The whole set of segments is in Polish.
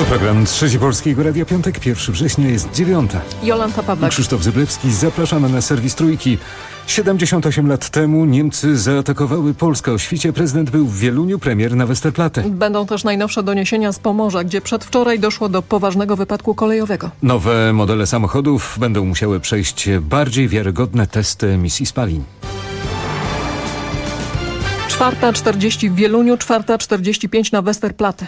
To program Trzeci Polskiego Radia Piątek, 1 września jest 9. Jolanta Pawlak. Krzysztof Zyblewski, zapraszamy na serwis Trójki. 78 lat temu Niemcy zaatakowały Polskę. O świcie prezydent był w Wieluniu, premier na Westerplatte. Będą też najnowsze doniesienia z Pomorza, gdzie przedwczoraj doszło do poważnego wypadku kolejowego. Nowe modele samochodów będą musiały przejść bardziej wiarygodne testy emisji spalin. 4:40 w Wieluniu, 4:45 na Westerplatte.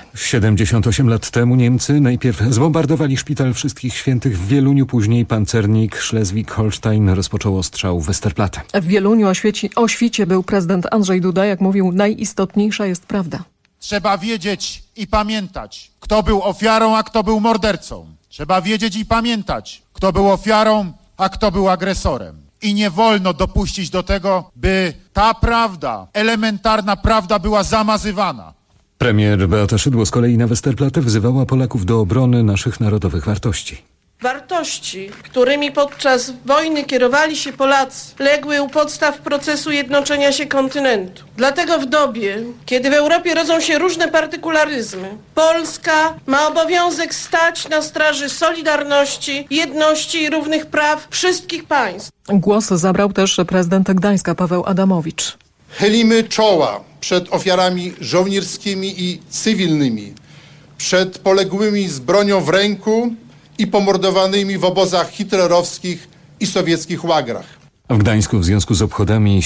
78 lat temu Niemcy najpierw zbombardowali szpital Wszystkich Świętych w Wieluniu, później pancernik Schleswig-Holstein rozpoczął ostrzał Westerplatte. W Wieluniu o świcie był prezydent Andrzej Duda. Jak mówił, najistotniejsza jest prawda. Trzeba wiedzieć i pamiętać, kto był ofiarą, a kto był mordercą. Trzeba wiedzieć i pamiętać, kto był ofiarą, a kto był agresorem. I nie wolno dopuścić do tego, by ta prawda, elementarna prawda była zamazywana. Premier Beata Szydło z kolei na Westerplatte wzywała Polaków do obrony naszych narodowych wartości. Wartości, którymi podczas wojny kierowali się Polacy, legły u podstaw procesu jednoczenia się kontynentu. Dlatego w dobie, kiedy w Europie rodzą się różne partykularyzmy, Polska ma obowiązek stać na straży solidarności, jedności i równych praw wszystkich państw. Głos zabrał też prezydent Gdańska Paweł Adamowicz. Chylimy czoła przed ofiarami żołnierskimi i cywilnymi, przed poległymi z bronią w ręku i pomordowanymi w obozach hitlerowskich i sowieckich łagrach. W Gdańsku w związku z obchodami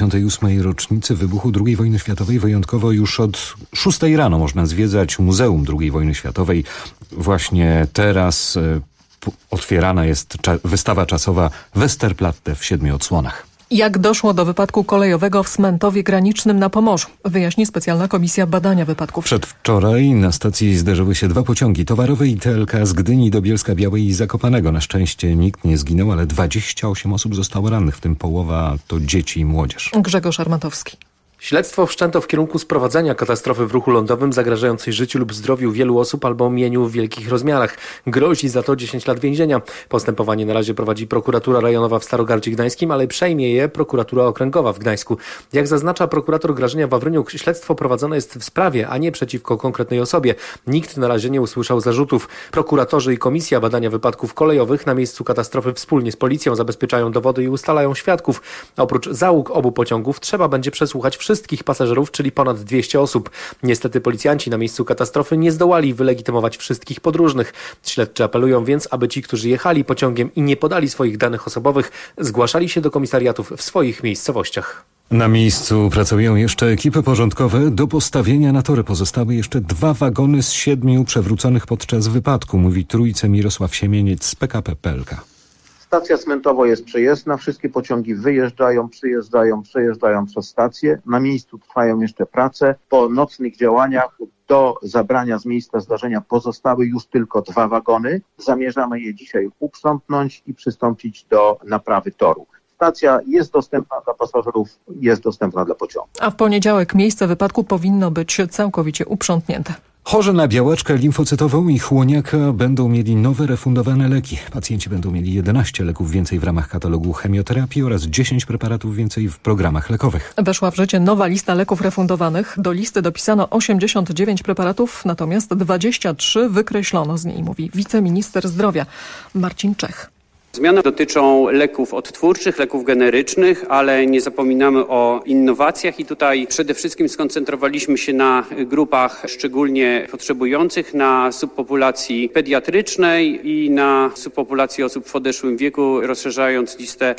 78. rocznicy wybuchu II wojny światowej wyjątkowo już od 6 rano można zwiedzać Muzeum II wojny światowej. Właśnie teraz otwierana jest wystawa czasowa Westerplatte w 7 odsłonach. Jak doszło do wypadku kolejowego w Smentowie Granicznym na Pomorzu, wyjaśni specjalna komisja badania wypadków. Przedwczoraj na stacji zderzyły się 2 pociągi towarowe i TLK z Gdyni do Bielska-Białej i Zakopanego. Na szczęście nikt nie zginął, ale 28 osób zostało rannych, w tym połowa to dzieci i młodzież. Grzegorz Armatowski. Śledztwo wszczęto w kierunku sprowadzenia katastrofy w ruchu lądowym zagrażającej życiu lub zdrowiu wielu osób albo mieniu w wielkich rozmiarach. Grozi za to 10 lat więzienia. Postępowanie na razie prowadzi prokuratura rejonowa w Starogardzie Gdańskim, ale przejmie je prokuratura okręgowa w Gdańsku. Jak zaznacza prokurator Grażyna Wawryniuk, śledztwo prowadzone jest w sprawie, a nie przeciwko konkretnej osobie. Nikt na razie nie usłyszał zarzutów. Prokuratorzy i Komisja Badania Wypadków Kolejowych na miejscu katastrofy wspólnie z policją zabezpieczają dowody i ustalają świadków. Oprócz załóg obu pociągów trzeba będzie przesłuchać wszystkich pasażerów, czyli ponad 200 osób. Niestety policjanci na miejscu katastrofy nie zdołali wylegitymować wszystkich podróżnych. Śledczy apelują więc, aby ci, którzy jechali pociągiem i nie podali swoich danych osobowych, zgłaszali się do komisariatów w swoich miejscowościach. Na miejscu pracują jeszcze ekipy porządkowe. Do postawienia na tory pozostały jeszcze 2 wagony z 7 przewróconych podczas wypadku, mówi Trójce Mirosław Siemieniec z PKP PLK. Stacja Smentowo jest przejezdna, wszystkie pociągi wyjeżdżają, przejeżdżają przez stację. Na miejscu trwają jeszcze prace. Po nocnych działaniach do zabrania z miejsca zdarzenia pozostały już tylko 2 wagony. Zamierzamy je dzisiaj uprzątnąć i przystąpić do naprawy toru. Stacja jest dostępna dla pasażerów, jest dostępna dla pociągu. A w poniedziałek miejsce wypadku powinno być całkowicie uprzątnięte. Chorzy na białaczkę limfocytową i chłoniaka będą mieli nowe refundowane leki. Pacjenci będą mieli 11 leków więcej w ramach katalogu chemioterapii oraz 10 preparatów więcej w programach lekowych. Weszła w życie nowa lista leków refundowanych. Do listy dopisano 89 preparatów, natomiast 23 wykreślono z niej, mówi wiceminister zdrowia Marcin Czech. Zmiany dotyczą leków odtwórczych, leków generycznych, ale nie zapominamy o innowacjach i tutaj przede wszystkim skoncentrowaliśmy się na grupach szczególnie potrzebujących, na subpopulacji pediatrycznej i na subpopulacji osób w podeszłym wieku, rozszerzając listę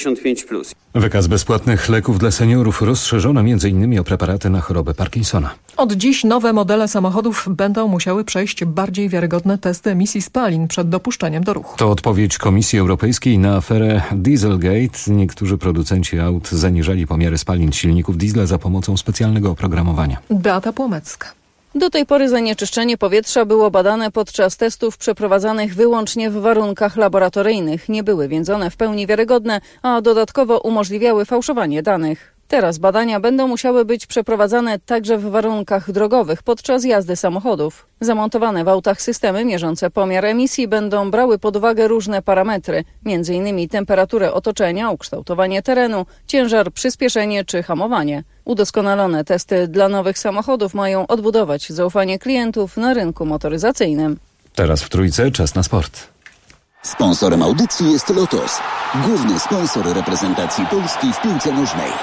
75+. Wykaz bezpłatnych leków dla seniorów rozszerzono m.in. o preparaty na chorobę Parkinsona. Od dziś nowe modele samochodów będą musiały przejść bardziej wiarygodne testy emisji spalin przed dopuszczeniem do ruchu. To odpowiedź Komisji Europejskiej na aferę Dieselgate. Niektórzy producenci aut zaniżali pomiary spalin silników diesla za pomocą specjalnego oprogramowania. Beata Płomecka. Do tej pory zanieczyszczenie powietrza było badane podczas testów przeprowadzanych wyłącznie w warunkach laboratoryjnych. Nie były więc one w pełni wiarygodne, a dodatkowo umożliwiały fałszowanie danych. Teraz badania będą musiały być przeprowadzane także w warunkach drogowych podczas jazdy samochodów. Zamontowane w autach systemy mierzące pomiar emisji będą brały pod uwagę różne parametry, m.in. temperaturę otoczenia, ukształtowanie terenu, ciężar, przyspieszenie czy hamowanie. Udoskonalone testy dla nowych samochodów mają odbudować zaufanie klientów na rynku motoryzacyjnym. Teraz w Trójce czas na sport. Sponsorem audycji jest Lotos, główny sponsor reprezentacji Polski w piłce nożnej.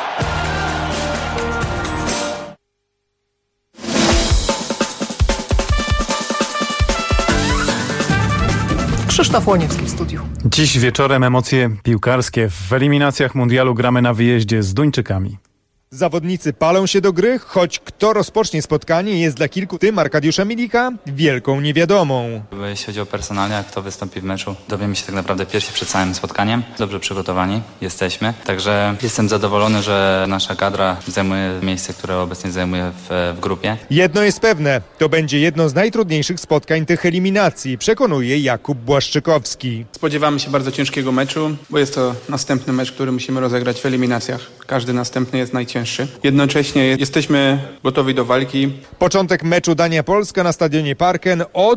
Krzysztof Łoniewski w studiu. Dziś wieczorem emocje piłkarskie. W eliminacjach mundialu gramy na wyjeździe z Duńczykami. Zawodnicy palą się do gry, choć kto rozpocznie spotkanie jest dla kilku, tym Arkadiusza Milika, wielką niewiadomą. Jeśli chodzi o personalia, kto wystąpi w meczu, dowiemy się tak naprawdę pierwsi przed całym spotkaniem. Dobrze przygotowani jesteśmy, także jestem zadowolony, że nasza kadra zajmuje miejsce, które obecnie zajmuje w grupie. Jedno jest pewne, to będzie jedno z najtrudniejszych spotkań tych eliminacji, przekonuje Jakub Błaszczykowski. Spodziewamy się bardzo ciężkiego meczu, bo jest to następny mecz, który musimy rozegrać w eliminacjach. Każdy następny jest najcięższy. Jednocześnie jesteśmy gotowi do walki. Początek meczu Dania-Polska na stadionie Parken o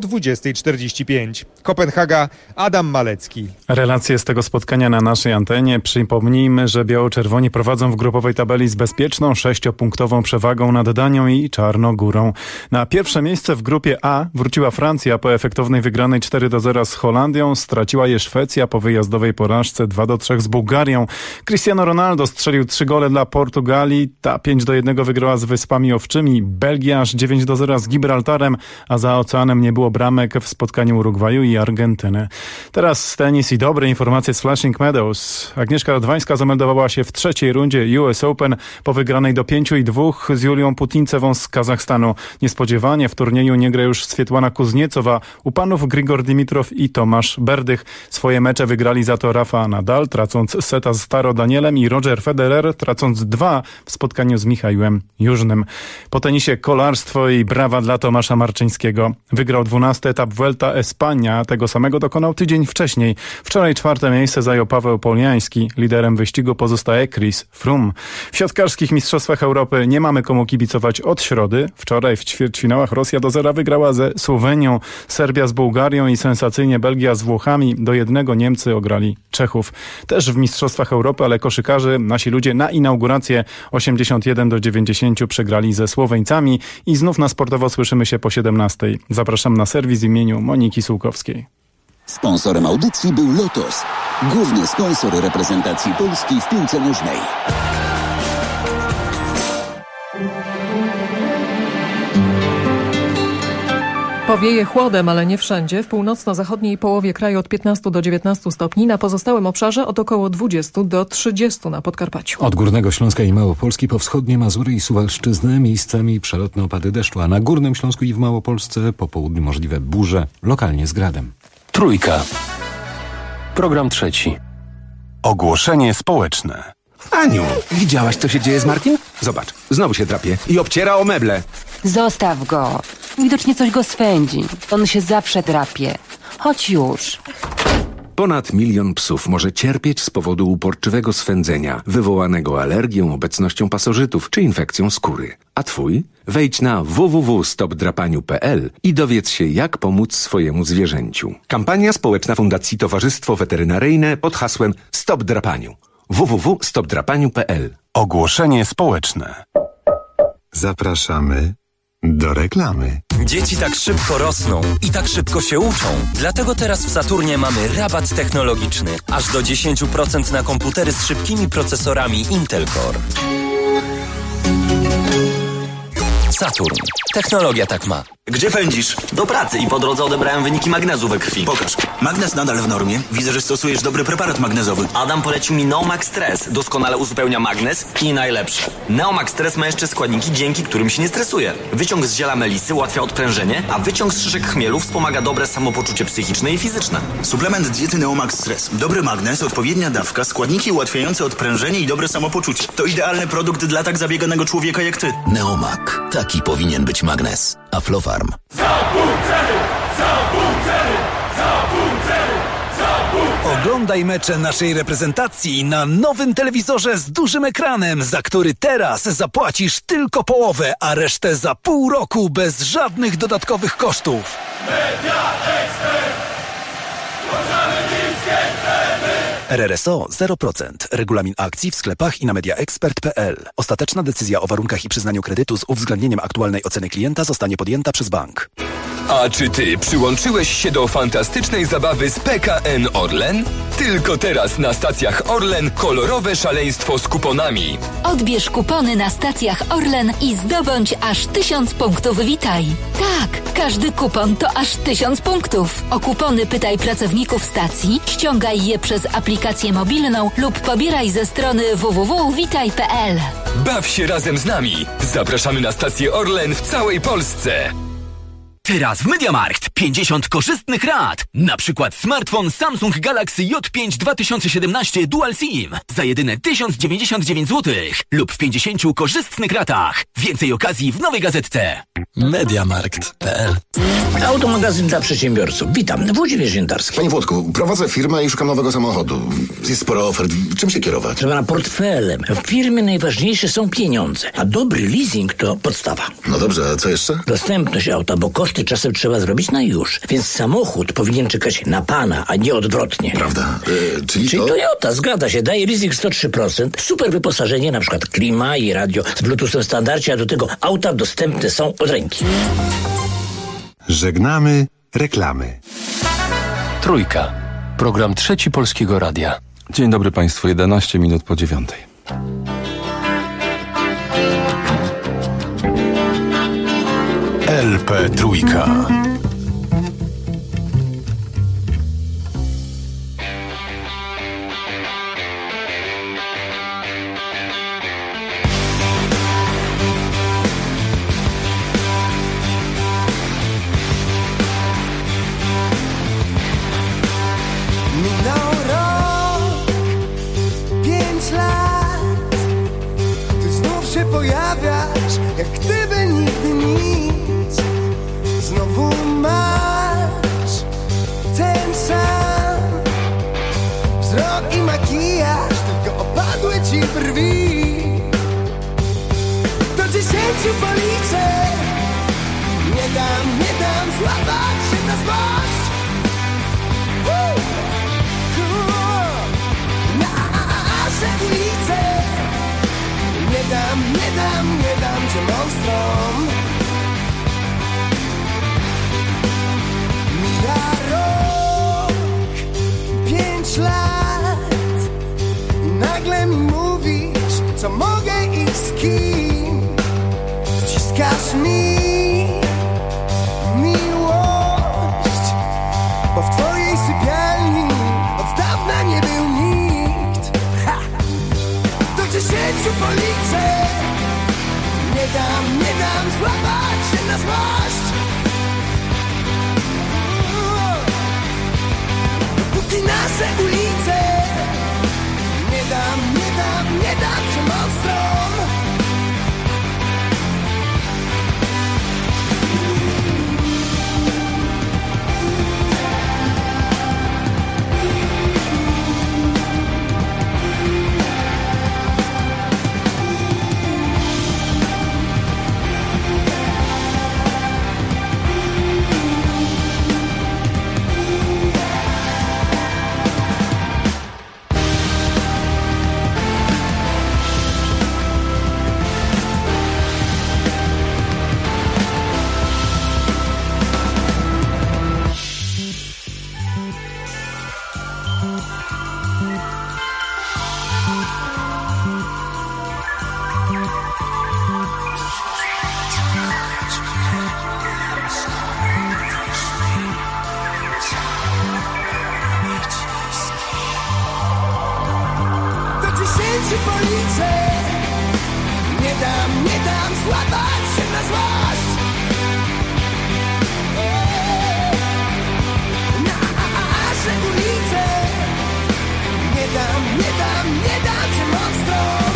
20:45. Kopenhaga, Adam Malecki. Relacje z tego spotkania na naszej antenie. Przypomnijmy, że biało-czerwoni prowadzą w grupowej tabeli z bezpieczną 6-punktową przewagą nad Danią i Czarnogórą. Na pierwsze miejsce w grupie A wróciła Francja po efektownej wygranej 4-0 z Holandią. Straciła je Szwecja po wyjazdowej porażce 2-3 z Bułgarią. Cristiano Ronaldo strzelił 3 gole dla Portugalii. Ta 5-1 wygrała z Wyspami Owczymi. Belgia aż 9-0 z Gibraltarem, a za oceanem nie było bramek w spotkaniu Urugwaju i Argentyny. Teraz tenis i dobre informacje z Flushing Meadows. Agnieszka Radwańska zameldowała się w trzeciej rundzie US Open po wygranej do 5-2 z Julią Putincewą z Kazachstanu. Niespodziewanie w turnieju nie gra już Swietłana Kuzniecowa. U panów Grigor Dimitrow i Tomasz Berdych. Swoje mecze wygrali za to Rafa Nadal, tracąc seta z Taro Danielem, i Roger Federer, tracąc 2 w spotkaniu z Michałem Jużnym. Po tenisie kolarstwo i brawa dla Tomasza Marczyńskiego. Wygrał 12. etap Vuelta Espania. Tego samego dokonał tydzień wcześniej. Wczoraj 4. miejsce zajął Paweł Poliański. Liderem wyścigu pozostaje Chris Froome. W siatkarskich mistrzostwach Europy nie mamy komu kibicować od środy. Wczoraj w ćwierćfinałach Rosja do 0 wygrała ze Słowenią, Serbia z Bułgarią i sensacyjnie Belgia z Włochami. Do 1 Niemcy ograli Czechów. Też w mistrzostwach Europy, ale koszykarze, nasi ludzie na inaugurację 81-90 przegrali ze Słoweńcami i znów na sportowo słyszymy się po 17. Zapraszam na serwis w imieniu Moniki Sułkowskiej. Sponsorem audycji był Lotos, główny sponsor reprezentacji Polski w piłce nożnej. Powieje chłodem, ale nie wszędzie. W północno-zachodniej połowie kraju od 15 do 19 stopni, na pozostałym obszarze od około 20 do 30 na Podkarpaciu. Od Górnego Śląska i Małopolski po wschodnie Mazury i Suwalszczyznę miejscami przelotne opady deszczu, a na Górnym Śląsku i w Małopolsce po południu możliwe burze, lokalnie z gradem. Trójka. Program trzeci. Ogłoszenie społeczne. Aniu, widziałaś, co się dzieje z Martim? Zobacz, znowu się drapie i obciera o meble. Zostaw go. Widocznie coś go swędzi. On się zawsze drapie. Chodź już. Ponad 1 milion psów może cierpieć z powodu uporczywego swędzenia, wywołanego alergią, obecnością pasożytów czy infekcją skóry. A twój? Wejdź na www.stopdrapaniu.pl i dowiedz się, jak pomóc swojemu zwierzęciu. Kampania społeczna Fundacji Towarzystwo Weterynaryjne pod hasłem Stop Drapaniu. www.stopdrapaniu.pl. Ogłoszenie społeczne. Zapraszamy do reklamy. Dzieci tak szybko rosną i tak szybko się uczą. Dlatego teraz w Saturnie mamy rabat technologiczny. Aż do 10% na komputery z szybkimi procesorami Intel Core. Saturn. Technologia tak ma. Gdzie pędzisz? Do pracy i po drodze odebrałem wyniki magnezu we krwi. Pokaż. Magnez nadal w normie. Widzę, że stosujesz dobry preparat magnezowy. Adam polecił mi Neomax Stress. Doskonale uzupełnia magnez i najlepsze. Neomax Stress ma jeszcze składniki, dzięki którym się nie stresuje. Wyciąg z ziela melisy ułatwia odprężenie, a wyciąg z szyszek chmielu wspomaga dobre samopoczucie psychiczne i fizyczne. Suplement diety Neomax Stress. Dobry magnez, odpowiednia dawka, składniki ułatwiające odprężenie i dobre samopoczucie. To idealny produkt dla tak zabieganego człowieka jak ty. Neomak. Taki powinien być magnez. Aflofarm. Za pół ceny! Za pół ceny! Za pół ceny! Za pół Oglądaj mecze naszej reprezentacji na nowym telewizorze z dużym ekranem, za który teraz zapłacisz tylko połowę, a resztę za pół roku bez żadnych dodatkowych kosztów. Media Expert. Włączamy niskie ceny. RRSO 0%. Regulamin akcji w sklepach i na mediaexpert.pl. Ostateczna decyzja o warunkach i przyznaniu kredytu z uwzględnieniem aktualnej oceny klienta zostanie podjęta przez bank. A czy ty przyłączyłeś się do fantastycznej zabawy z PKN Orlen? Tylko teraz na stacjach Orlen kolorowe szaleństwo z kuponami. Odbierz kupony na stacjach Orlen i zdobądź aż 1000 punktów Witaj. Tak, każdy kupon to aż 1000 punktów. O kupony pytaj pracowników stacji, ściągaj je przez aplikację mobilną lub pobieraj ze strony www.witaj.pl. Baw się razem z nami. Zapraszamy na stację Orlen w całej Polsce. Teraz w MediaMarkt 50 korzystnych rat. Na przykład smartfon Samsung Galaxy J5 2017 Dual SIM za jedyne 1099 zł lub w 50 korzystnych ratach. Więcej okazji w nowej gazetce. MediaMarkt.pl. Automagazyn dla przedsiębiorców. Witam, Włodzimierz Jędarski. Panie Włodku, prowadzę firmę i szukam nowego samochodu. Jest sporo ofert. Czym się kierować? Trzeba na portfelem. W firmie najważniejsze są pieniądze, a dobry leasing to podstawa. No dobrze, a co jeszcze? Dostępność auta, bo koszty czasem trzeba zrobić na już. Więc samochód powinien czekać na pana, a nie odwrotnie. Prawda? Czyli to... Toyota, zgadza się. Daje leasing 103%. Super wyposażenie, na przykład klima i radio z Bluetoothem w standardzie, a do tego auta dostępne są od ręki. Żegnamy reklamy. Trójka. Program Trzeci Polskiego Radia. Dzień dobry Państwu, 11 minut po 9. LP Trójka. Minął rok, 5 lat. Ty znów się pojawiasz, jak gdyby nigdy nic. Znowu masz ten sam wzrok i makijaż, tylko opadły ci brwi. Do 10 policzę. Nie dam złapać się na złość. Nasze ulice. Nie dam cię monstrom. Mija rok, 5 lat i nagle mi mówisz, co mogę i z kim. Wciskasz mi miłość, bo w twojej sypialni od dawna nie był nikt. Ha! Do 10 policzę. Nie dam złapać się na złość. Dopóki nasze ulice. Nie dam cię monstrom. Nie dam złapać się na złość. Nasze ulice. Nie dam cię monstrom.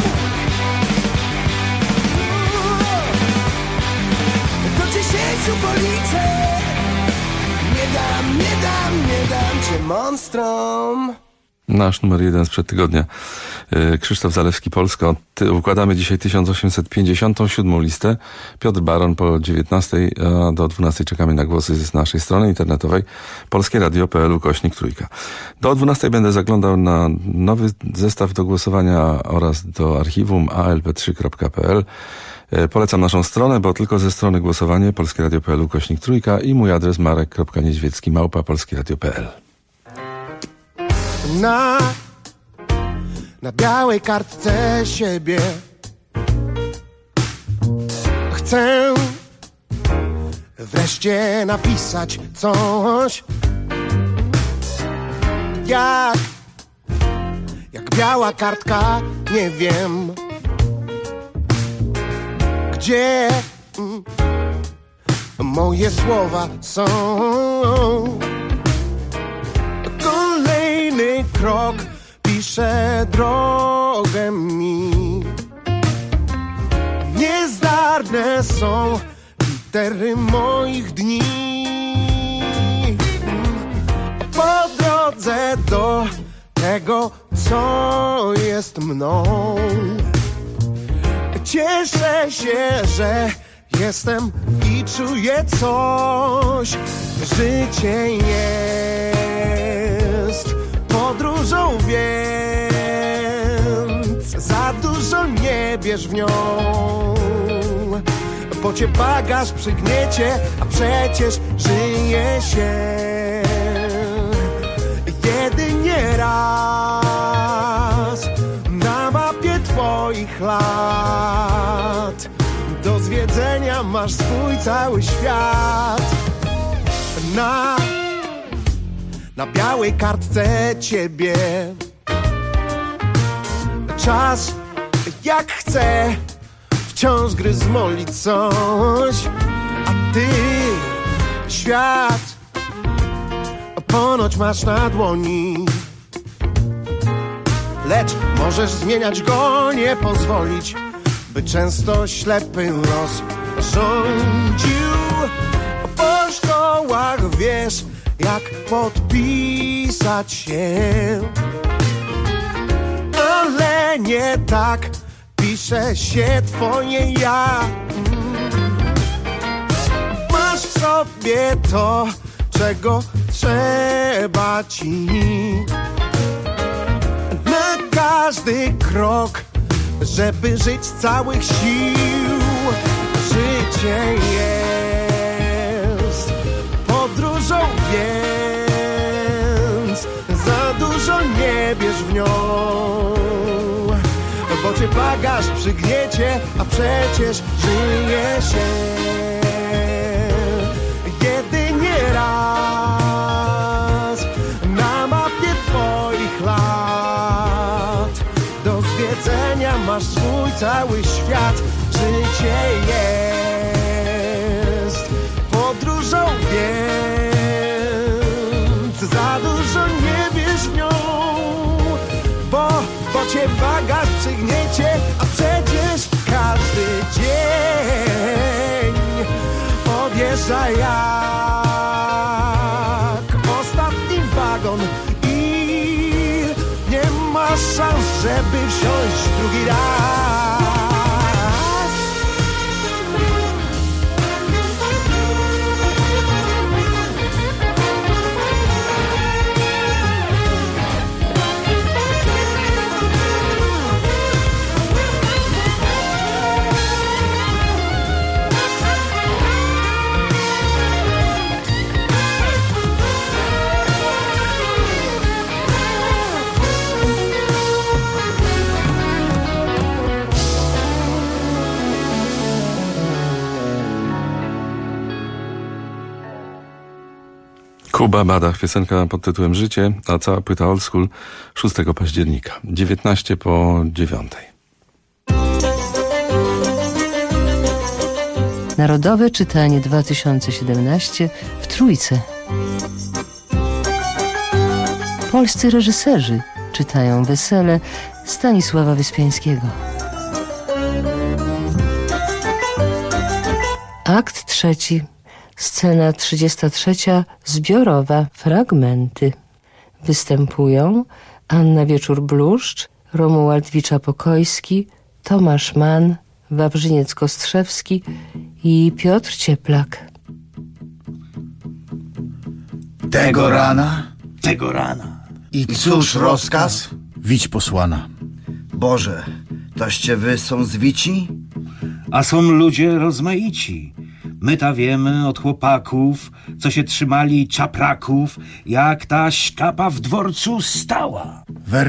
Do 10 policzę. nie dam cię monstrom. Nasz numer 1 sprzed tygodnia. Krzysztof Zalewski, Polska. Układamy dzisiaj 1857 listę. Piotr Baron po 19, a do 12 czekamy na głosy z naszej strony internetowej polskieradio.pl/3. Do 12 będę zaglądał na nowy zestaw do głosowania oraz do archiwum alp3.pl. Polecam naszą stronę, bo tylko ze strony głosowanie polskieradio.pl/3 i mój adres marek.niedźwiecki@polskieradio.pl. Na białej kartce siebie chcę wreszcie napisać coś, jak biała kartka, nie wiem gdzie moje słowa są. Kolejny krok pisze drogę mi. Niezdarne są litery moich dni. Po drodze do tego, co jest mną, cieszę się, że jestem i czuję coś. Życie jest podróżą, więc za dużo nie bierz w nią, bo cię bagaż przygniecie, a przecież żyje się jedynie raz na mapie twoich lat. Do zwiedzenia masz swój cały świat. Na białej kartce ciebie czas jak chce wciąż gryzmoli coś, a ty świat ponoć masz na dłoni. Lecz możesz zmieniać go, nie pozwolić, by często ślepy los rządził. Po szkołach wiesz, jak podpisać się, ale nie tak pisze się twoje ja. Masz w sobie to, czego trzeba ci. Na każdy krok, żeby żyć z całych sił. Życie jest podróżą, więc za dużo nie bierz w nią, bo cię bagaż przygniecie, a przecież żyje się jedynie raz na mapie twoich lat. Do zwiedzenia masz swój cały świat. Życie jest podróżą, więc za dużo nie bierz w nią, bo cię bagaż przygniecie, a przecież każdy dzień odjeżdża jak ostatni wagon i nie masz szans, żeby wsiąść drugi raz. Kuba Badach, piosenka pod tytułem Życie, a cała płyta Old School 6 października, 9:19. Narodowe czytanie 2017 w Trójce. Polscy reżyserzy czytają Wesele Stanisława Wyspiańskiego. Akt 3. Scena 33, zbiorowa, fragmenty. Występują Anna Wieczór-Bluszcz, Romuald Wicza-Pokojski, Tomasz Mann, Wawrzyniec-Kostrzewski i Piotr Cieplak. Tego rana. I cóż rozkaz? Wić posłana. Boże, toście wy są zwici? A są ludzie rozmaici. My ta wiemy od chłopaków, co się trzymali czapraków, jak ta szkapa w dworcu stała.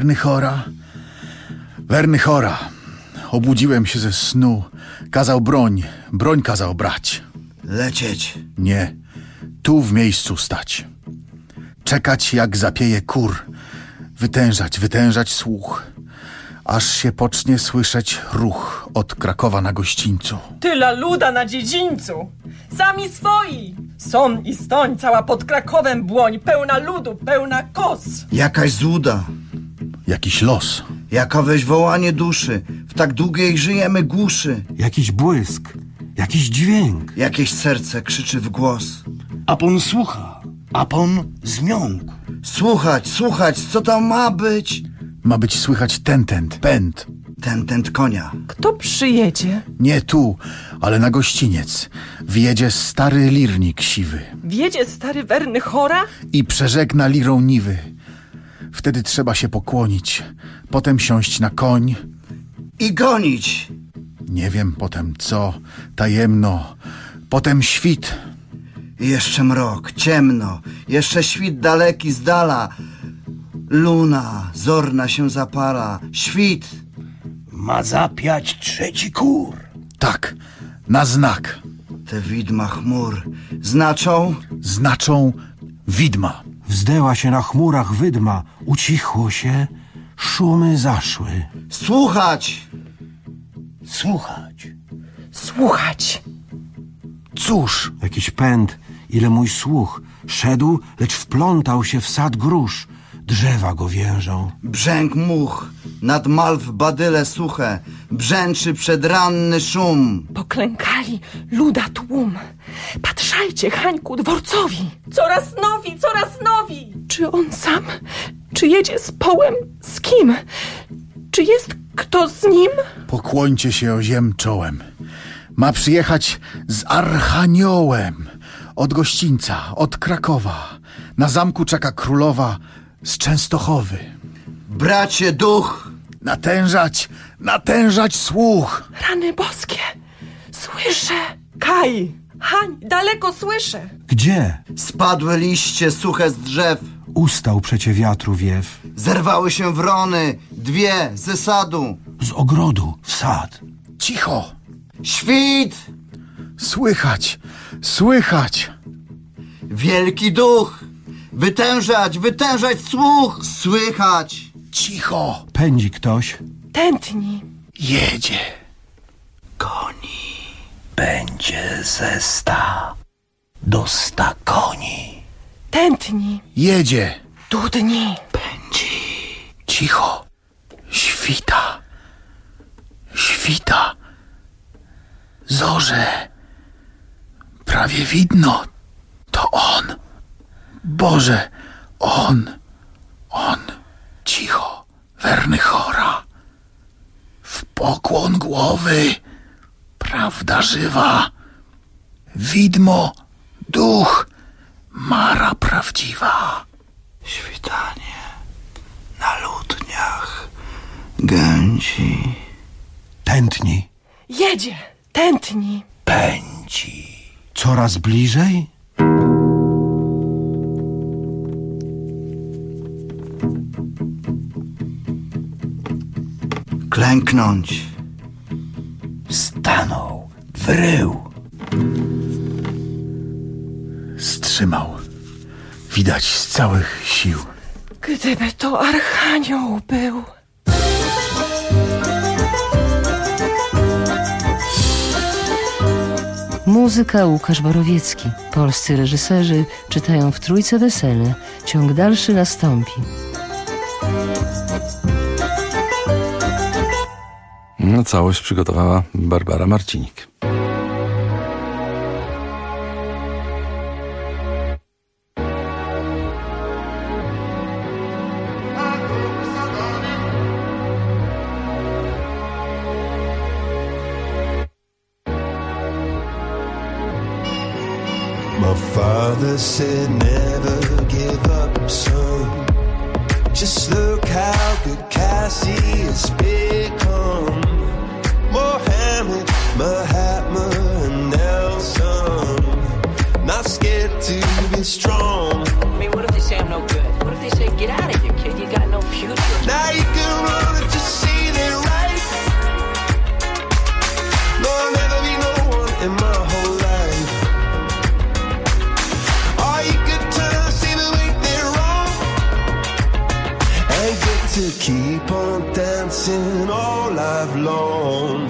Werny chora. Obudziłem się ze snu. Kazał broń kazał brać. Lecieć. Nie, tu w miejscu stać. Czekać jak zapieje kur. Wytężać słuch. Aż się pocznie słyszeć ruch od Krakowa na gościńcu. Tyla luda na dziedzińcu. Sami swoi. Są i stoń, cała pod Krakowem błoń. Pełna ludu, pełna kos. Jakaś złuda. Jakiś los. Jakoweś wołanie duszy. W tak długiej żyjemy głuszy. Jakiś błysk, jakiś dźwięk. Jakieś serce krzyczy w głos. Apon słucha, apon zmiąkł. Słuchać, co tam ma być? Ma być słychać pęd. Tentent konia. Kto przyjedzie? Nie tu, ale na gościniec. Wjedzie stary lirnik siwy. Wjedzie stary werny chora? I przeżegna lirą niwy. Wtedy trzeba się pokłonić. Potem siąść na koń. I gonić. Nie wiem potem co, tajemno. Potem świt. I jeszcze mrok, ciemno. Jeszcze świt daleki z dala. Luna zorna się zapala. Świt. Ma zapiać trzeci kur. Tak, na znak. Te widma chmur znaczą? Znaczą widma. Wzdęła się na chmurach wydma, ucichło się, szumy zaszły. Słuchać! Cóż? Jakiś pęd, ile mój słuch. Szedł, lecz wplątał się w sad grusz. Drzewa go więżą. Brzęk much, nad malw badyle suche, brzęczy przedranny szum. Poklękali luda tłum. Patrzajcie, Hańku, dworcowi. Coraz nowi. Czy on sam? Czy jedzie z połem? Z kim? Czy jest kto z nim? Pokłońcie się o ziem czołem. Ma przyjechać z Archaniołem. Od gościńca, od Krakowa. Na zamku czeka królowa z Częstochowy. Bracie duch! Natężać słuch! Rany boskie! Słyszę! Kaj! Hań! Daleko słyszę! Gdzie? Spadły liście suche z drzew. Ustał przecie wiatru wiew. Zerwały się wrony, dwie ze sadu. Z ogrodu w sad. Cicho! Świt! Słychać! Wielki duch! Wytężać słuch! Słychać! Cicho! Pędzi ktoś. Tętni! Jedzie! Koni będzie ze 100 do 100 koni. Tętni! Jedzie! Dudni! Pędzi! Cicho! Świta! Zorze! Prawie widno! To on! Boże! On! Cicho! Werny chora! W pokłon głowy! Prawda żywa! Widmo! Duch! Mara prawdziwa! Świtanie na ludniach gęci. Tętni. Jedzie! Tętni! Pędzi. Coraz bliżej? Klęknąć. Stanął. Wrył. Wstrzymał. Widać z całych sił. Gdyby to Archanioł był. Muzyka Łukasz Borowiecki. Polscy reżyserzy czytają w Trójce Wesele. Ciąg dalszy nastąpi. Całość przygotowała Barbara Marcinik. My father said never give up, son. Just look how good Cassie has become. Mohammed, Mahatma, and Nelson. Not scared to be strong. I mean, what if they say I'm no good? What if they say, get out of here, kid, you got no future? Now you can run and just see they're right. No, I'll never be no one in my whole life. Or you could turn, see the way they're wrong, and get to keep on dancing all life long.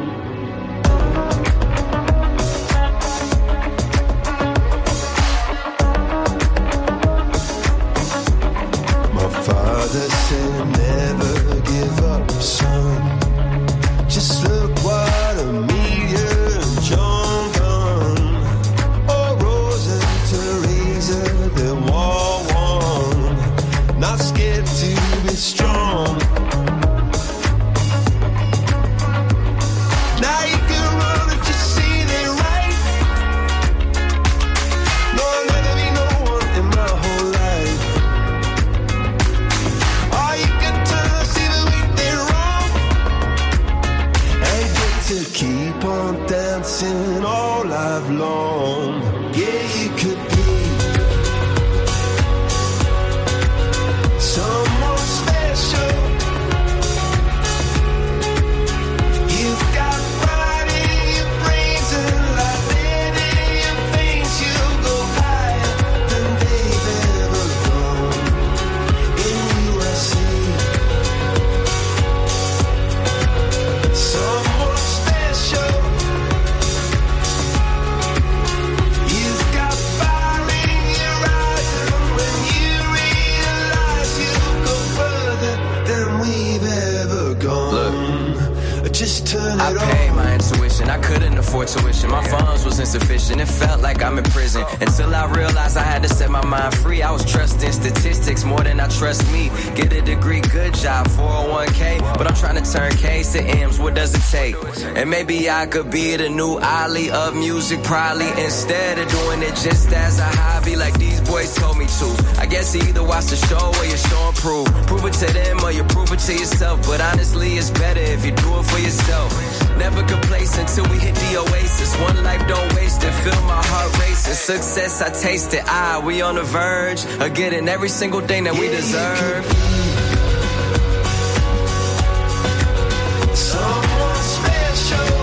Father said never give up, son. Just look what Amelia and John done. Oh, Rose and Teresa, they're all one. Not scared to be strong. Now you can run and just see they're right. No, I'll never be no one in my whole life. To keep on dancing all life long. Yeah, you could be someone special. You've got pride in your brains and light in your veins. You'll go higher than they've ever gone. In USA, someone special. You've got fire in your eyes, and when you realize you'll go further than we've ever gone. Just turn it on. I paid my intuition, I couldn't afford tuition. My funds was insufficient, it felt like I'm in prison. Until I realized I had to set my mind free. I was trusting statistics more than I trust me. Get a degree, good job, 401k. But I'm trying to turn K's to M's, what does it take? And maybe I could be the new Ali of music, probably. Instead of doing it just as a hobby like these boys told me to. I guess you either watch the show or you show and prove. Prove it to them or you prove it to yourself. But honestly, it's better if you do it for yourself. Never complacent till we hit the oasis. One life, don't waste it. Feel my heart racing. Success, I taste it. We on the verge of getting every single thing that we deserve. Someone special.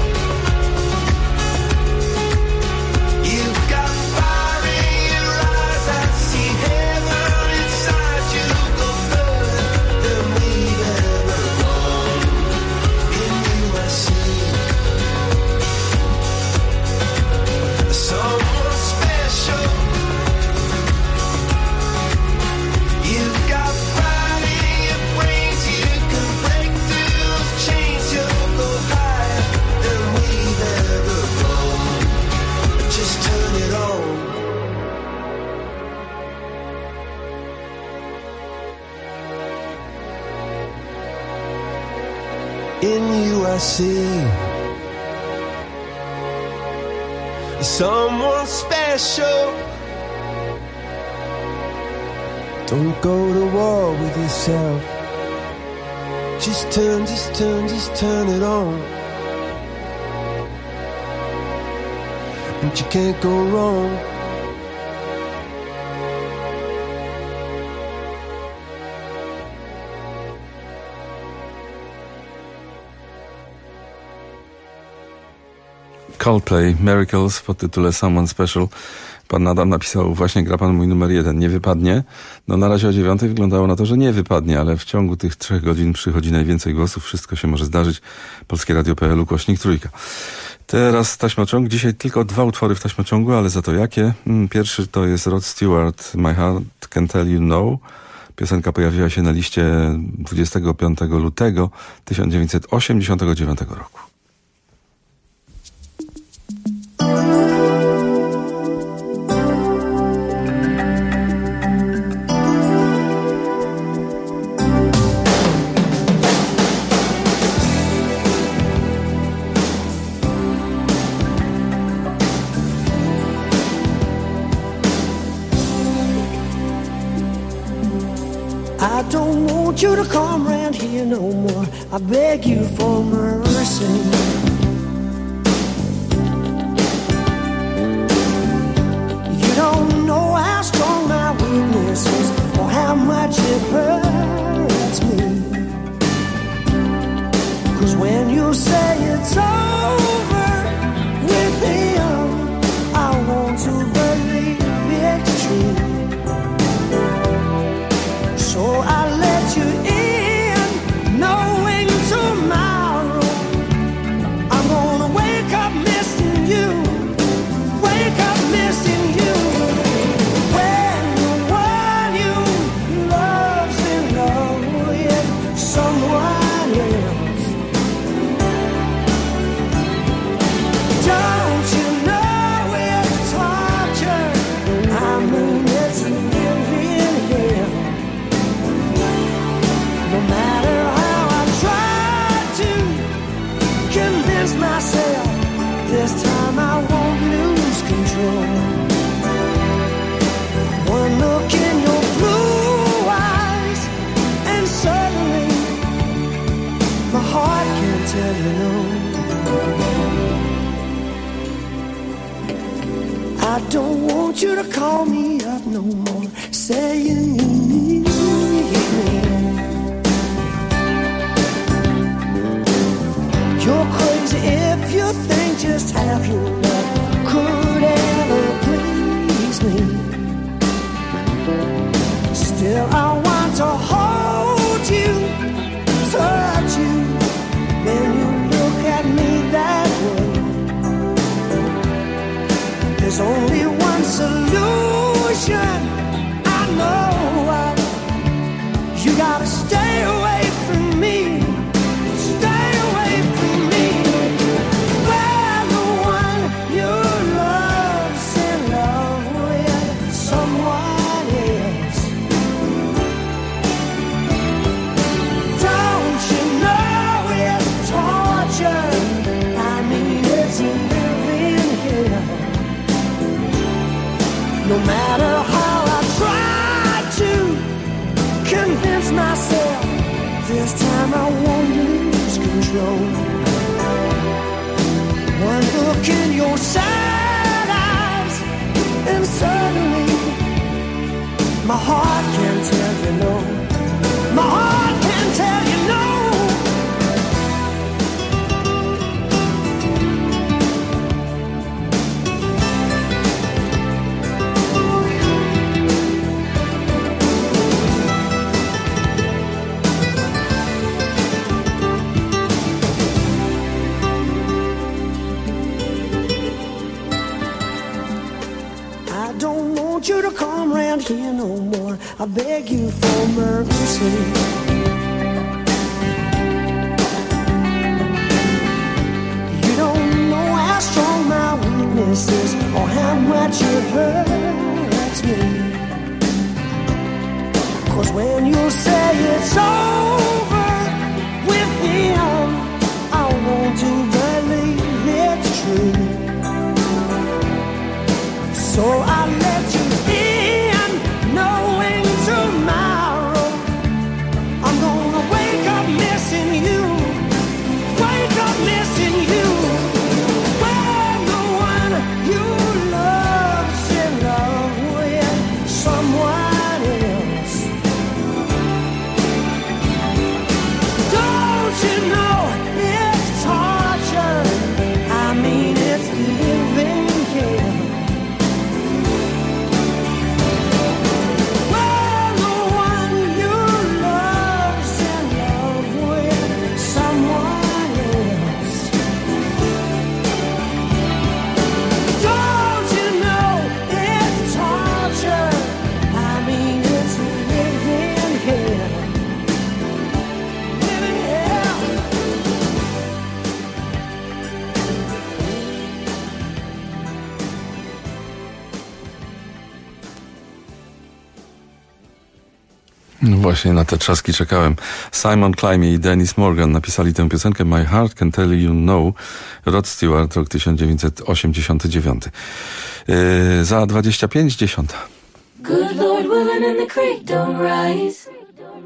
You've got fire in your eyes. I see heaven inside you. Go further than we've ever gone. In you I see someone special. You've got pride in your brains. You can break through those chains. You'll go higher than we've ever gone. Just turn it on. In you I see someone special. Don't go to war with yourself. Just turn it on. And you can't go wrong. Coldplay, Miracles w podtytule Someone Special. Pan Adam napisał, właśnie gra pan mój numer 1, nie wypadnie. No na razie o 9 wyglądało na to, że nie wypadnie, ale w ciągu tych 3 godzin przychodzi najwięcej głosów, wszystko się może zdarzyć. Polskie Radio.pl, /3. Teraz taśmociąg, dzisiaj tylko 2 utwory w taśmociągu, ale za to jakie? Pierwszy to jest Rod Stewart, My Heart Can Tell You No. Piosenka pojawiła się na liście 25 lutego 1989 roku. I don't want you to come round here no more. I beg you for mercy. You don't know how strong my weakness is or how much it hurts me. 'Cause when you say it's over with him, I want to believe it's true. So I let you in, knowing tomorrow I'm gonna wake up missing you, wake up missing you. When the one you love's in love with someone else. Don't you know it's torture? I mean it's living here. No matter how I try to convince myself, this time I won't lose control. One look in your blue eyes, and suddenly my heart can't tell you no. I don't want you to call me up no more, saying you need me. You're crazy if you think just half your love could ever please me. Still I want to hold you, touch you, then you look at me that way. There's only one solution, I know. You gotta stay away from me. Stay away from me. Where the one you love's in love with someone else. Don't you know it's torture? I mean it's living here. No matter how I try to convince myself, this time I won't lose control. One look in your sad eyes, and suddenly my heart can't tell you no. My heart can't tell you no. You to come round here no more. I beg you for mercy. You don't know how strong my weakness is or how much it hurts me. 'Cause when you say it's over with him, I want to believe it's true. So I let you in, knowing tomorrow I'm gonna wake up missing you, wake up missing you. When the one you love's in love with someone else. Don't you know it's torture? I mean it's living here. Właśnie na te trzaski czekałem. Simon Climie i Dennis Morgan napisali tę piosenkę My Heart Can Tell You No. Rod Stewart, rok 1989. Za 25:10. Good Lord, willing and the creek don't rise.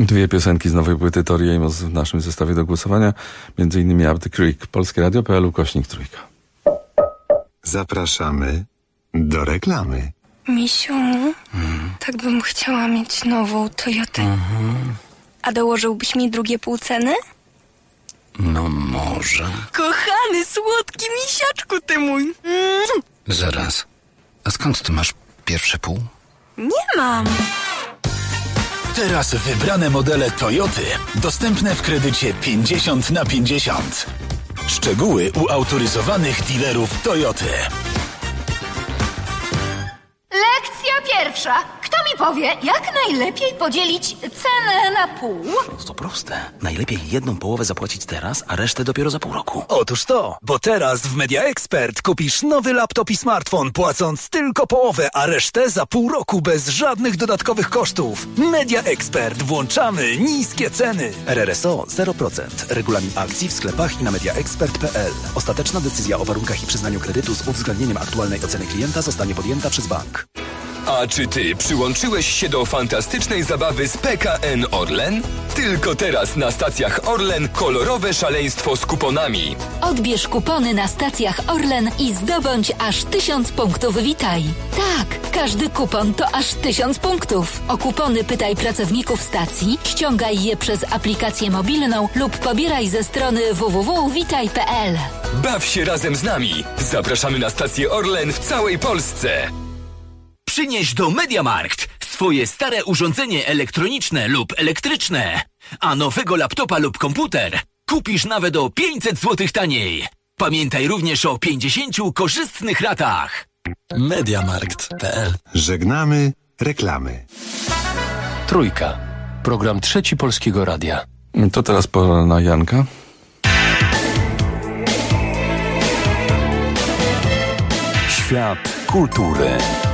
Dwie piosenki z nowej płyty Tori Amos w naszym zestawie do głosowania. Między innymi Up the Creek. Polskie Radio.pl /3. Zapraszamy do reklamy. Misiu, tak bym chciała mieć nową Toyotę. A dołożyłbyś mi drugie pół ceny? No może. Kochany, słodki misiaczku ty mój. Zaraz. A skąd ty masz pierwsze pół? Nie mam. Teraz wybrane modele Toyoty dostępne w kredycie 50/50. Szczegóły u autoryzowanych dealerów Toyoty. Lekcja pierwsza. Kto mi powie, jak najlepiej podzielić cenę na pół? To proste. Najlepiej jedną połowę zapłacić teraz, a resztę dopiero za pół roku. Otóż to, bo teraz w Media Expert kupisz nowy laptop i smartfon, płacąc tylko połowę, a resztę za pół roku bez żadnych dodatkowych kosztów. Media Expert. Włączamy niskie ceny. RRSO 0%. Regulamin akcji w sklepach i na mediaexpert.pl. Ostateczna decyzja o warunkach i przyznaniu kredytu z uwzględnieniem aktualnej oceny klienta zostanie podjęta przez bank. A czy ty przyłączyłeś się do fantastycznej zabawy z PKN Orlen? Tylko teraz na stacjach Orlen kolorowe szaleństwo z kuponami. Odbierz kupony na stacjach Orlen i zdobądź aż 1000 punktów Witaj. Tak, każdy kupon to aż 1000 punktów. O kupony pytaj pracowników stacji, ściągaj je przez aplikację mobilną lub pobieraj ze strony www.witaj.pl. Baw się razem z nami. Zapraszamy na stację Orlen w całej Polsce. Przynieś do MediaMarkt swoje stare urządzenie elektroniczne lub elektryczne, a nowego laptopa lub komputer kupisz nawet o 500 zł taniej. Pamiętaj również o 50 korzystnych ratach. MediaMarkt.pl. Żegnamy reklamy. Trójka. Program Trzeci Polskiego Radia. To teraz pora na Janka. Świat kultury.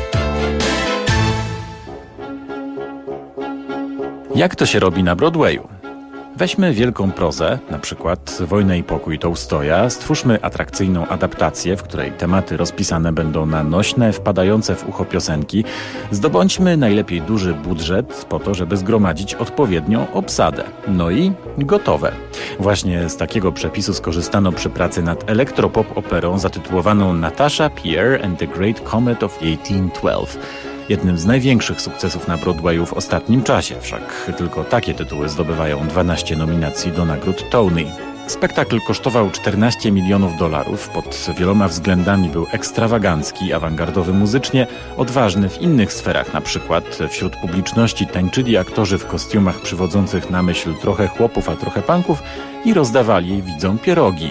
Jak to się robi na Broadwayu? Weźmy wielką prozę, na przykład Wojnę i pokój Tołstoja, stwórzmy atrakcyjną adaptację, w której tematy rozpisane będą na nośne, wpadające w ucho piosenki, zdobądźmy najlepiej duży budżet po to, żeby zgromadzić odpowiednią obsadę. No i gotowe. Właśnie z takiego przepisu skorzystano przy pracy nad elektropop operą zatytułowaną Natasha, Pierre and the Great Comet of 1812. Jednym z największych sukcesów na Broadwayu w ostatnim czasie, wszak tylko takie tytuły zdobywają 12 nominacji do nagród Tony. Spektakl kosztował $14 milionów, pod wieloma względami był ekstrawagancki, awangardowy muzycznie, odważny w innych sferach, na przykład wśród publiczności tańczyli aktorzy w kostiumach przywodzących na myśl trochę chłopów, a trochę panków i rozdawali widzom pierogi.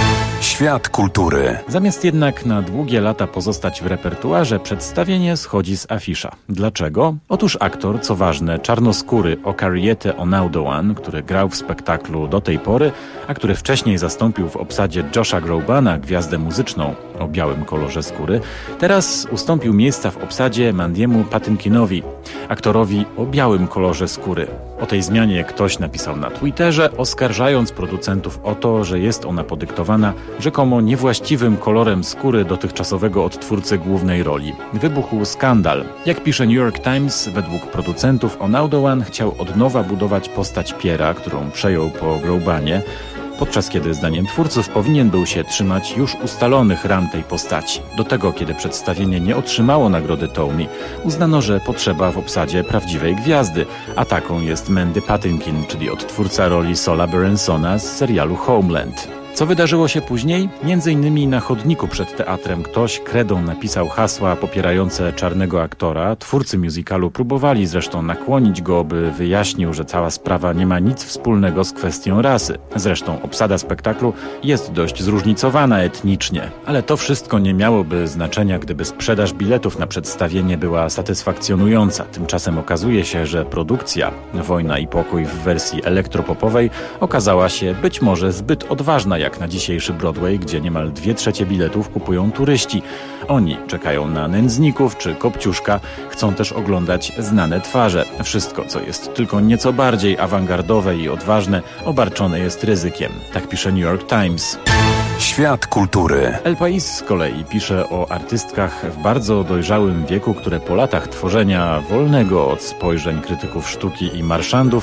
Świat kultury. Zamiast jednak na długie lata pozostać w repertuarze, przedstawienie schodzi z afisza. Dlaczego? Otóż aktor, co ważne, czarnoskóry Okariete Onaudoan, który grał w spektaklu do tej pory, a który wcześniej zastąpił w obsadzie Josha Grobana gwiazdę muzyczną o białym kolorze skóry, teraz ustąpił miejsca w obsadzie Mandiemu Patynkinowi, aktorowi o białym kolorze skóry. O tej zmianie ktoś napisał na Twitterze, oskarżając producentów o to, że jest ona podyktowana rzekomo niewłaściwym kolorem skóry dotychczasowego odtwórcy głównej roli. Wybuchł skandal. Jak pisze New York Times, według producentów Onaudoan chciał od nowa budować postać Pierre'a, którą przejął po Grobanie, podczas kiedy zdaniem twórców powinien był się trzymać już ustalonych ram tej postaci. Do tego, kiedy przedstawienie nie otrzymało nagrody Tony, uznano, że potrzeba w obsadzie prawdziwej gwiazdy, a taką jest Mandy Patinkin, czyli odtwórca roli Saula Berensona z serialu Homeland. Co wydarzyło się później? Między innymi na chodniku przed teatrem ktoś kredą napisał hasła popierające czarnego aktora. Twórcy musicalu próbowali zresztą nakłonić go, by wyjaśnił, że cała sprawa nie ma nic wspólnego z kwestią rasy. Zresztą obsada spektaklu jest dość zróżnicowana etnicznie. Ale to wszystko nie miałoby znaczenia, gdyby sprzedaż biletów na przedstawienie była satysfakcjonująca. Tymczasem okazuje się, że produkcja Wojna i pokój w wersji elektropopowej okazała się być może zbyt odważna jak na dzisiejszy Broadway, gdzie niemal 2/3 biletów kupują turyści. Oni czekają na nędzników czy Kopciuszka, chcą też oglądać znane twarze. Wszystko, co jest tylko nieco bardziej awangardowe i odważne, obarczone jest ryzykiem. Tak pisze New York Times. Świat kultury. El País z kolei pisze o artystkach w bardzo dojrzałym wieku, które po latach tworzenia wolnego od spojrzeń krytyków sztuki i marszandów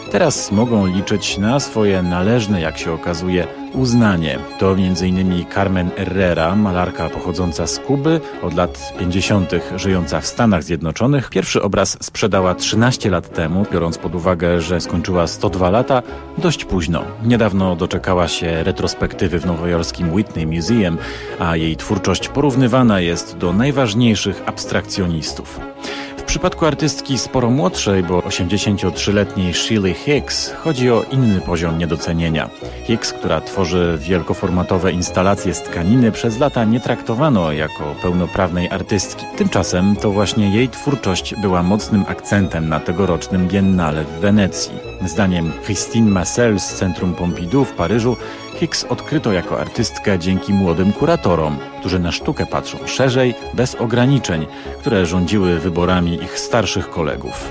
Teraz mogą liczyć na swoje należne, jak się okazuje, uznanie. To m.in. Carmen Herrera, malarka pochodząca z Kuby, od lat 50. żyjąca w Stanach Zjednoczonych. Pierwszy obraz sprzedała 13 lat temu, biorąc pod uwagę, że skończyła 102 lata, dość późno. Niedawno doczekała się retrospektywy w nowojorskim Whitney Museum, a jej twórczość porównywana jest do najważniejszych abstrakcjonistów. W przypadku artystki sporo młodszej, bo 83-letniej Shirley Hicks, chodzi o inny poziom niedocenienia. Hicks, która tworzy wielkoformatowe instalacje z tkaniny, przez lata nie traktowano jako pełnoprawnej artystki. Tymczasem to właśnie jej twórczość była mocnym akcentem na tegorocznym Biennale w Wenecji. Zdaniem Christine Massel z Centrum Pompidou w Paryżu, Hicks odkryto jako artystkę dzięki młodym kuratorom, którzy na sztukę patrzą szerzej, bez ograniczeń, które rządziły wyborami ich starszych kolegów.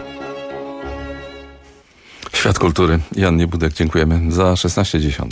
Świat kultury. Jan Niebudek, dziękujemy za 16:10.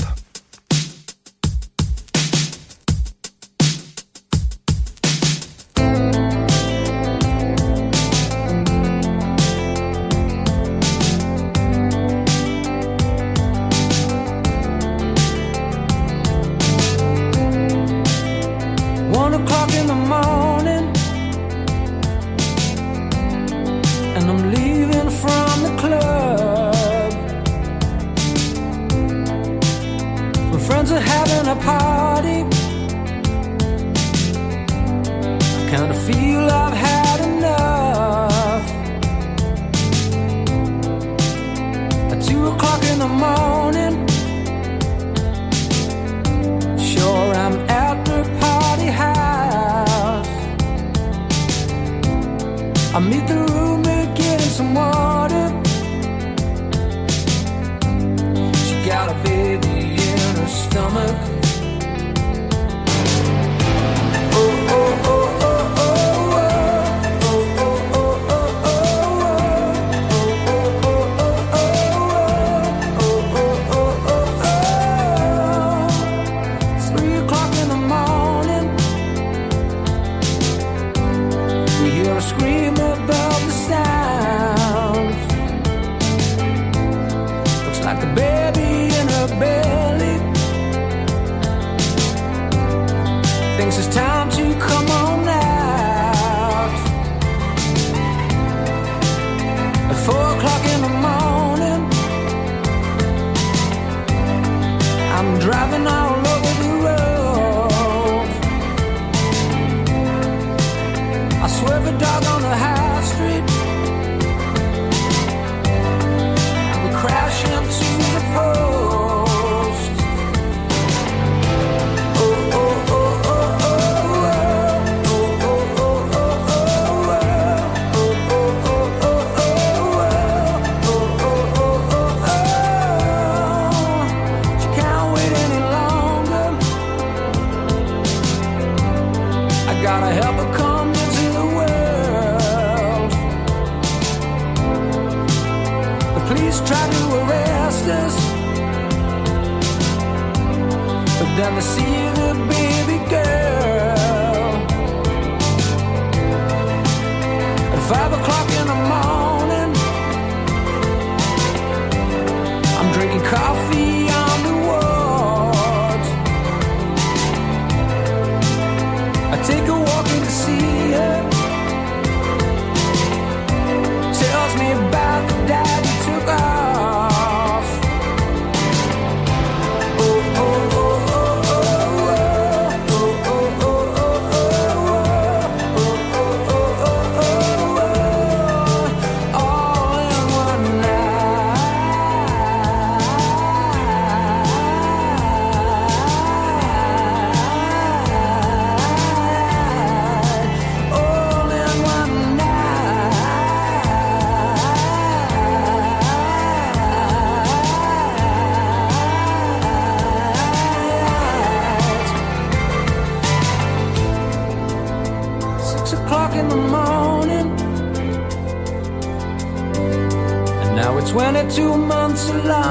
Now it's 22 months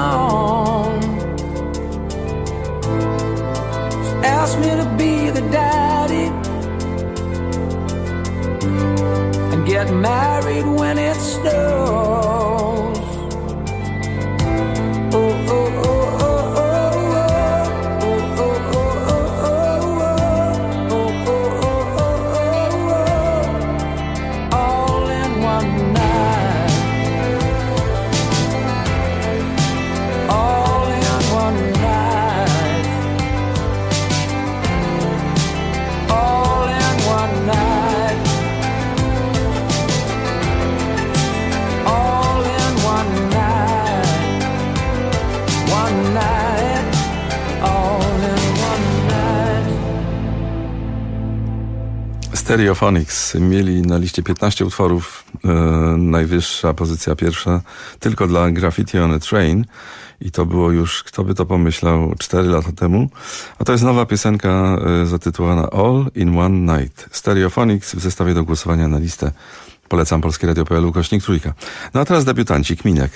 along. She asked me to be the daddy and get married when it snows. Stereophonics mieli na liście 15 utworów, najwyższa pozycja pierwsza tylko dla Graffiti on a Train i to było już, kto by to pomyślał, 4 lata temu. A to jest nowa piosenka zatytułowana All in One Night. Stereophonics w zestawie do głosowania na listę. Polecam Polskie Radio.pl /3. No a teraz debiutanci, Kminek.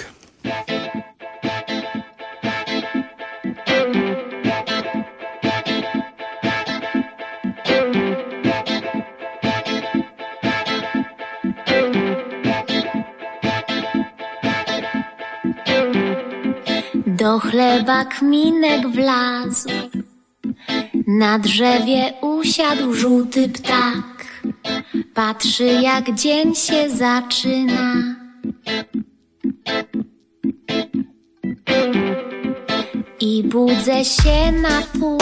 Do chleba Kminek wlazł, na drzewie usiadł żółty ptak. Patrzy, jak dzień się zaczyna. I budzę się na pół,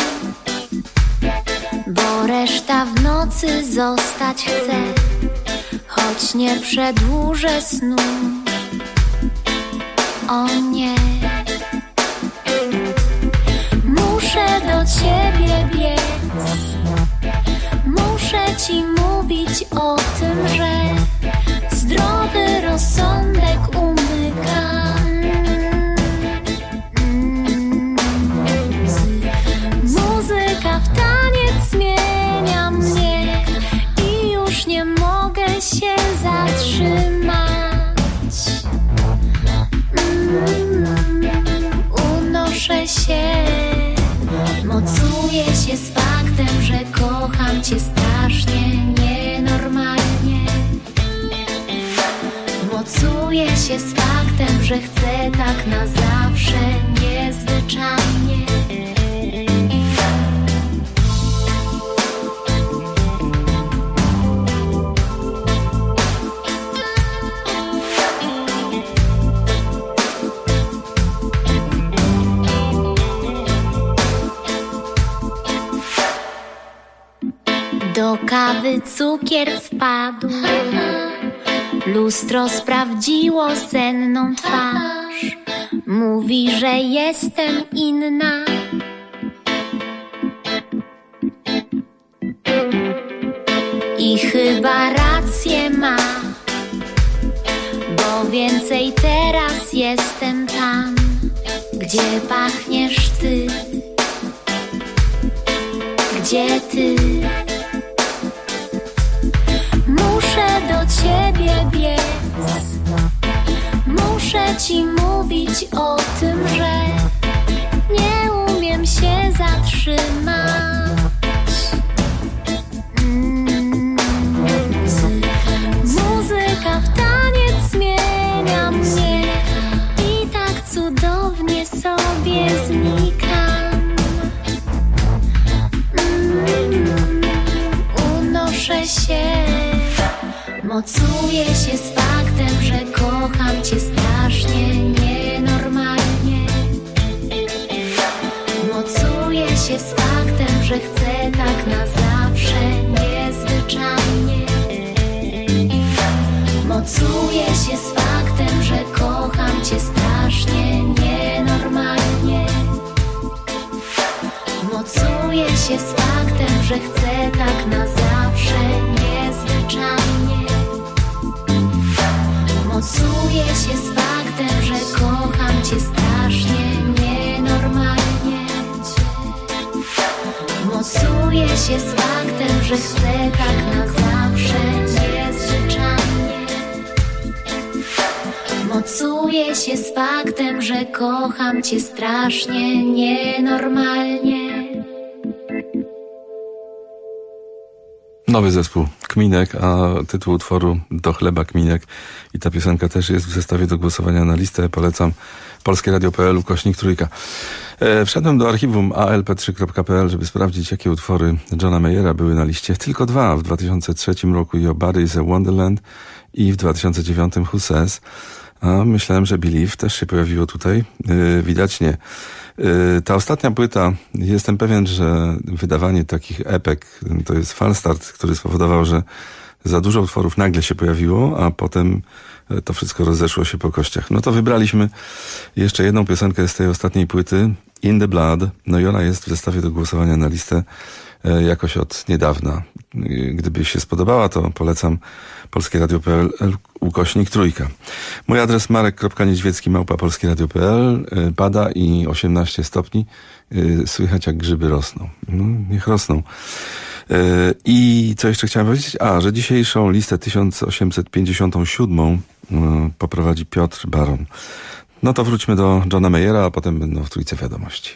bo reszta w nocy zostać chce, choć nie przedłużę snu. O nie, muszę do ciebie biec, muszę ci mówić o tym, że zdrowy rozsądek umyka. Muzyka w taniec zmienia mnie i już nie mogę się zatrzymać. Unoszę się, mocuję się z faktem, że kocham cię strasznie, nienormalnie. Mocuję się z faktem, że chcę tak na zawsze, niezwyczajnie. Do kawy cukier wpadł, lustro sprawdziło senną twarz. Mówi, że jestem inna. I chyba rację ma, bo więcej teraz jestem tam, gdzie pachniesz ty, gdzie ty. Muszę do ciebie biec, muszę ci mówić o tym, że nie umiem się zatrzymać. Muzyka w taniec zmienia mnie i tak cudownie sobie znikam. Unoszę się, mocuję się z faktem, że kocham cię strasznie, nienormalnie. Mocuję się z faktem, że chcę tak na zawsze, niezwyczajnie. Mocuję się z faktem, że kocham cię strasznie, nienormalnie. Mocuję się z faktem, że chcę tak na zawsze, niezwyczajnie. Mocuję się z faktem, że kocham cię strasznie, nienormalnie. Mocuję się z faktem, że chcę tak na zawsze, niezwyczajnie. Mocuję się z faktem, że kocham cię strasznie, nienormalnie. Nowy zespół Kminek, a tytuł utworu Do chleba Kminek i ta piosenka też jest w zestawie do głosowania na listę. Polecam Polskie Radio.pl /3. Wszedłem do archiwum alp3.pl, żeby sprawdzić, jakie utwory Johna Mayera były na liście. Tylko 2 w 2003 roku, Your Body is a Wonderland i w 2009 Who Says. A myślałem, że Believe też się pojawiło tutaj. Widać nie. Ta ostatnia płyta, jestem pewien, że wydawanie takich epek to jest falstart, który spowodował, że za dużo utworów nagle się pojawiło, a potem to wszystko rozeszło się po kościach. No to wybraliśmy jeszcze jedną piosenkę z tej ostatniej płyty, In the Blood. No i ona jest w zestawie do głosowania na listę jakoś od niedawna. Gdyby się spodobała, to polecam polskieradio.pl /3. Mój adres marek.niedźwiecki@polskieradio.pl. Pada i 18 stopni. Słychać jak grzyby rosną. No, niech rosną. I co jeszcze chciałem powiedzieć? Że dzisiejszą listę 1857 poprowadzi Piotr Baron. No to wróćmy do Johna Mayera, a potem będą w trójce wiadomości.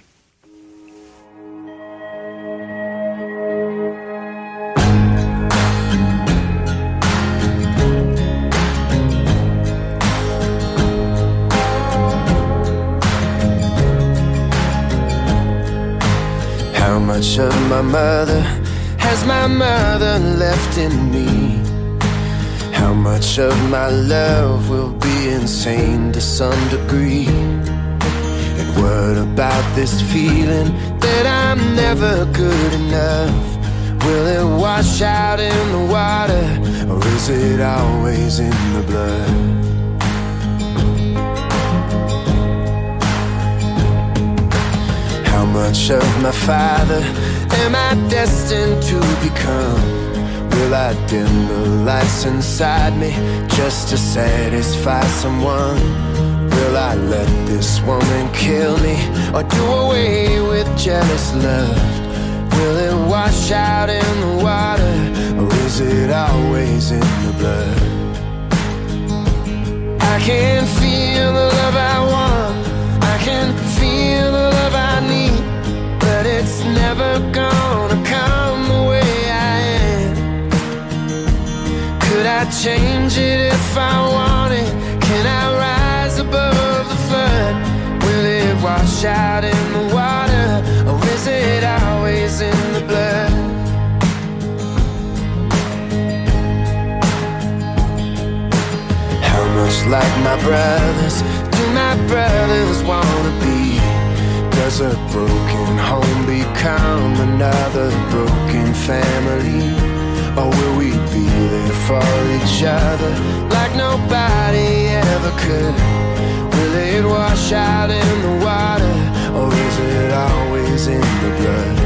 How much of my mother has my mother left in me? How much of my love will be insane to some degree? And what about this feeling that I'm never good enough? Will it wash out in the water, or is it always in the blood? How much of my father am I destined to become? Will I dim the lights inside me just to satisfy someone? Will I let this woman kill me, or do away with jealous love? Will it wash out in the water, or is it always in the blood? I can feel the love I want, I can feel the love I need, but it's never gonna come the way I am. Could I change it if I wanted? Can I rise above the flood? Will it wash out in the water, or is it always in the blood? How much like my brothers do my brothers wanna be? Does a broken home become another broken family? Or will we be there for each other like nobody ever could? Will it wash out in the water, or is it always in the blood?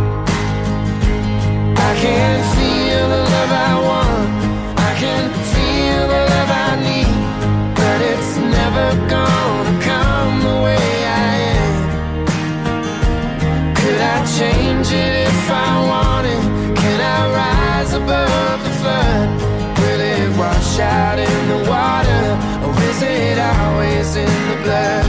I can feel the love I want, I can feel the love I need, but it's never gonna come the way I am. Could I change it if I wanted? Can I rise above the flood? Will it wash out in the water, or is it always in the blood?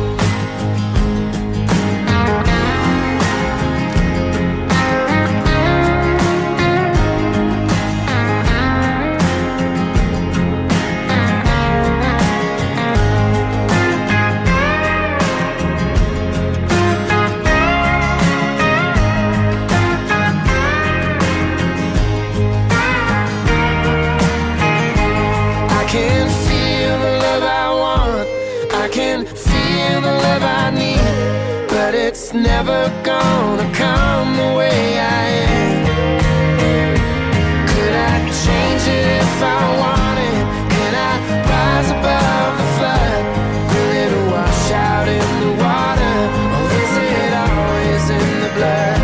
It's never gonna come the way I am. Could I change it if I wanted? Can I rise above the flood? Will it wash out in the water, or is it always in the blood?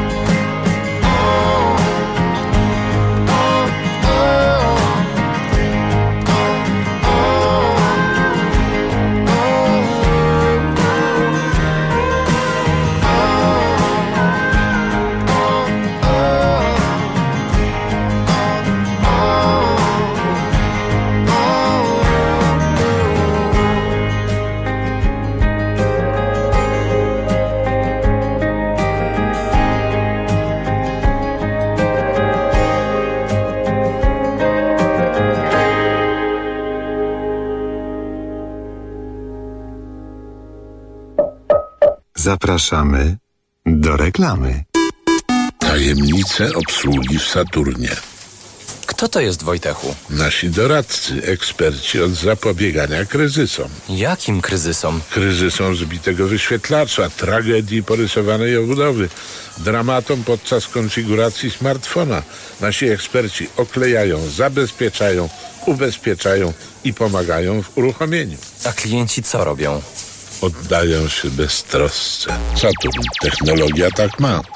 Zapraszamy do reklamy. Tajemnice obsługi w Saturnie. Kto to jest, Wojtechu? Nasi doradcy, eksperci od zapobiegania kryzysom. Jakim kryzysom? Kryzysom zbitego wyświetlacza, tragedii porysowanej obudowy, dramatom podczas konfiguracji smartfona. Nasi eksperci oklejają, zabezpieczają, ubezpieczają i pomagają w uruchomieniu. A klienci co robią? Oddają się beztrosce. Saturn. Technologia tak ma.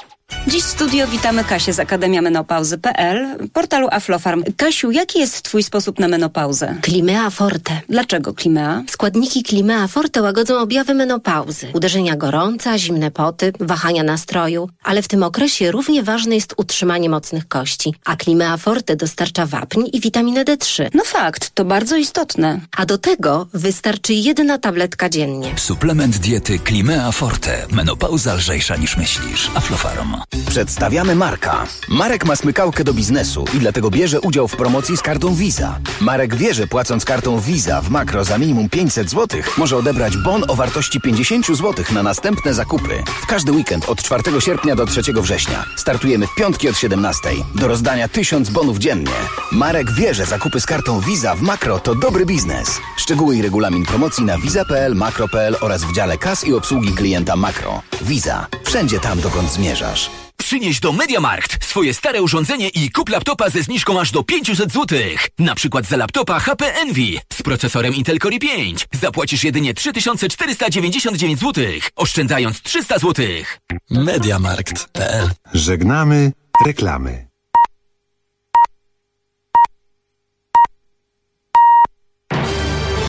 Dziś w studio witamy Kasię z Akademia Menopauzy.pl, portalu Aflofarm. Kasiu, jaki jest twój sposób na menopauzę? Climea Forte. Dlaczego Climea? Składniki Climea Forte łagodzą objawy menopauzy. Uderzenia gorąca, zimne poty, wahania nastroju. Ale w tym okresie równie ważne jest utrzymanie mocnych kości. A Climea Forte dostarcza wapń i witaminę D3. No fakt, to bardzo istotne. A do tego wystarczy 1 tabletka dziennie. Suplement diety Climea Forte. Menopauza lżejsza niż myślisz. Aflofarm. Przedstawiamy Marka. Marek ma smykałkę do biznesu i dlatego bierze udział w promocji z kartą Visa. Marek wie, że płacąc kartą Visa w Makro za minimum 500 zł może odebrać bon o wartości 50 zł na następne zakupy. W każdy weekend od 4 sierpnia do 3 września. Startujemy w piątki od 17. Do rozdania 1000 bonów dziennie. Marek wie, że zakupy z kartą Visa w Makro to dobry biznes. Szczegóły i regulamin promocji na visa.pl, makro.pl oraz w dziale kas i obsługi klienta Makro. Visa. Wszędzie tam, dokąd zmierzasz. Przynieś do MediaMarkt swoje stare urządzenie i kup laptopa ze zniżką aż do 500 zł. Na przykład za laptopa HP Envy z procesorem Intel Core i5. Zapłacisz jedynie 3499 zł, oszczędzając 300 zł. MediaMarkt.pl. Żegnamy reklamy.